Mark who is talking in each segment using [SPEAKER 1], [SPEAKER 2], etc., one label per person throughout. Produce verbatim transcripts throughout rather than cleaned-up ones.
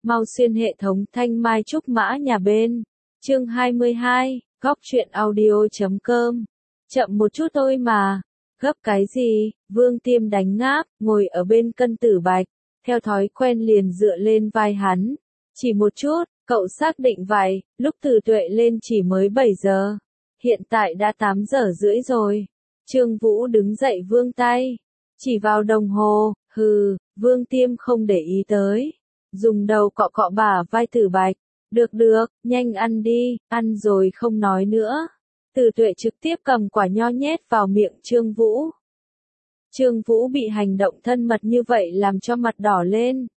[SPEAKER 1] Mau xuyên hệ thống thanh mai trúc mã nhà bên. Chương hai mươi hai, góc truyện audio chấm com. Chậm một chút thôi mà. Gấp cái gì? Vương Tiêm đánh ngáp, ngồi ở bên Cân Tử Bạch, theo thói quen liền dựa lên vai hắn. Chỉ một chút, cậu xác định vậy, lúc Từ Tuệ lên chỉ mới bảy giờ. Hiện tại đã tám giờ rưỡi rồi. Trương Vũ đứng dậy vươn tay, chỉ vào đồng hồ, hừ, Vương Tiêm không để ý tới. Dùng đầu cọ cọ bả vai Tử Bạch. Được được, nhanh ăn đi, ăn rồi không nói nữa. Từ Tuệ trực tiếp cầm quả nho nhét vào miệng Trương Vũ. Trương Vũ bị hành động thân mật như vậy làm cho mặt đỏ lên.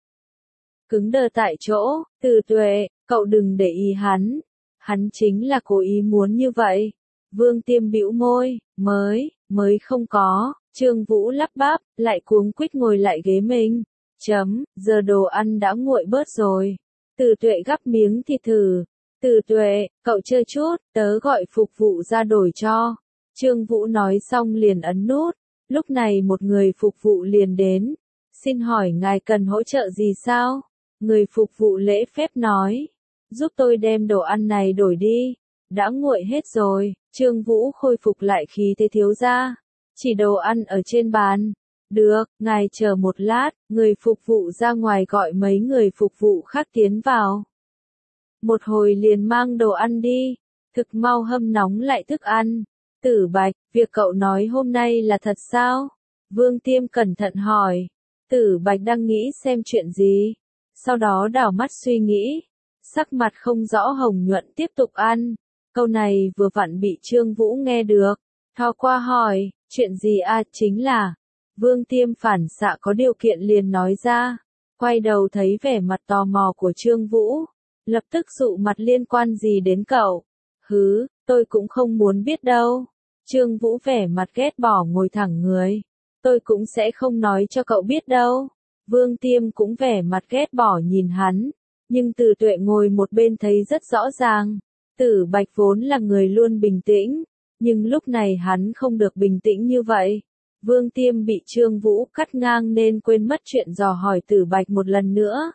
[SPEAKER 1] Cứng đờ tại chỗ, Từ Tuệ, cậu đừng để ý hắn. Hắn chính là cố ý muốn như vậy. Vương Tiêm bĩu môi, mới, mới không có. Trương Vũ lắp bắp, lại cuống quýt ngồi lại ghế mình. Chấm, giờ đồ ăn đã nguội bớt rồi. Từ Tuệ gắp miếng thịt thử. Từ Tuệ, cậu chơi chút, tớ gọi phục vụ ra đổi cho. Trương Vũ nói xong liền ấn nút. Lúc này một người phục vụ liền đến. Xin hỏi ngài cần hỗ trợ gì sao? Người phục vụ lễ phép nói. Giúp tôi đem đồ ăn này đổi đi. Đã nguội hết rồi. Trương Vũ khôi phục lại khí thế thiếu gia. Chỉ đồ ăn ở trên bàn. Được, ngài chờ một lát, người phục vụ ra ngoài gọi mấy người phục vụ khác tiến vào. Một hồi liền mang đồ ăn đi, thực mau hâm nóng lại thức ăn. Tử Bạch, việc cậu nói hôm nay là thật sao? Vương Tiêm cẩn thận hỏi. Tử Bạch đang nghĩ xem chuyện gì, sau đó đảo mắt suy nghĩ, sắc mặt không rõ hồng nhuận tiếp tục ăn. Câu này vừa vặn bị Trương Vũ nghe được, thò qua hỏi, chuyện gì à, chính là... Vương Tiêm phản xạ có điều kiện liền nói ra, quay đầu thấy vẻ mặt tò mò của Trương Vũ, lập tức dụ mặt liên quan gì đến cậu. Hứ, tôi cũng không muốn biết đâu. Trương Vũ vẻ mặt ghét bỏ ngồi thẳng người. Tôi cũng sẽ không nói cho cậu biết đâu. Vương Tiêm cũng vẻ mặt ghét bỏ nhìn hắn, nhưng Từ Tuệ ngồi một bên thấy rất rõ ràng. Tử Bạch vốn là người luôn bình tĩnh, nhưng lúc này hắn không được bình tĩnh như vậy. Vương Tiêm bị Trương Vũ cắt ngang nên quên mất chuyện dò hỏi Tử Bạch một lần nữa.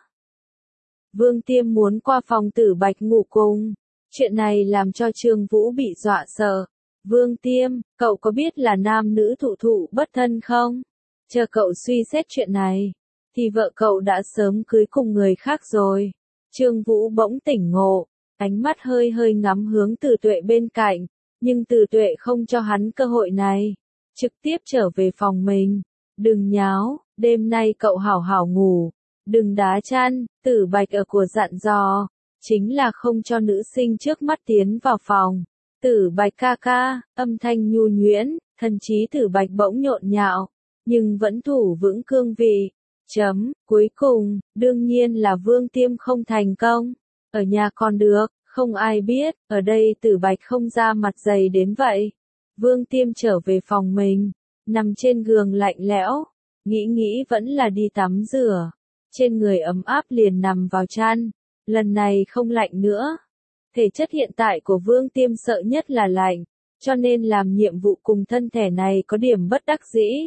[SPEAKER 1] Vương Tiêm muốn qua phòng Tử Bạch ngủ cùng. Chuyện này làm cho Trương Vũ bị dọa sợ. Vương Tiêm, cậu có biết là nam nữ thụ thụ bất thân không? Chờ cậu suy xét chuyện này, thì vợ cậu đã sớm cưới cùng người khác rồi. Trương Vũ bỗng tỉnh ngộ, ánh mắt hơi hơi ngắm hướng Từ Tuệ bên cạnh, nhưng Từ Tuệ không cho hắn cơ hội này. Trực tiếp trở về phòng mình. Đừng nháo, đêm nay cậu hảo hảo ngủ. Đừng đá chăn, Tử Bạch ở của dặn dò. Chính là không cho nữ sinh trước mắt tiến vào phòng. Tử Bạch ca ca, âm thanh nhu nhuyễn, thần trí Tử Bạch bỗng nhộn nhạo, nhưng vẫn thủ vững cương vị. Chấm, cuối cùng, đương nhiên là Vương Tiêm không thành công. Ở nhà còn được, không ai biết, ở đây Tử Bạch không ra mặt dày đến vậy. Vương Tiêm trở về phòng mình, nằm trên giường lạnh lẽo, nghĩ nghĩ vẫn là đi tắm rửa. Trên người ấm áp liền nằm vào chăn, lần này không lạnh nữa. Thể chất hiện tại của Vương Tiêm sợ nhất là lạnh, cho nên làm nhiệm vụ cùng thân thể này có điểm bất đắc dĩ.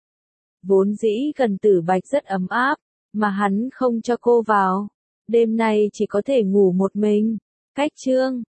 [SPEAKER 1] Vốn dĩ gần Tử Bạch rất ấm áp, mà hắn không cho cô vào. Đêm nay chỉ có thể ngủ một mình. Cách chương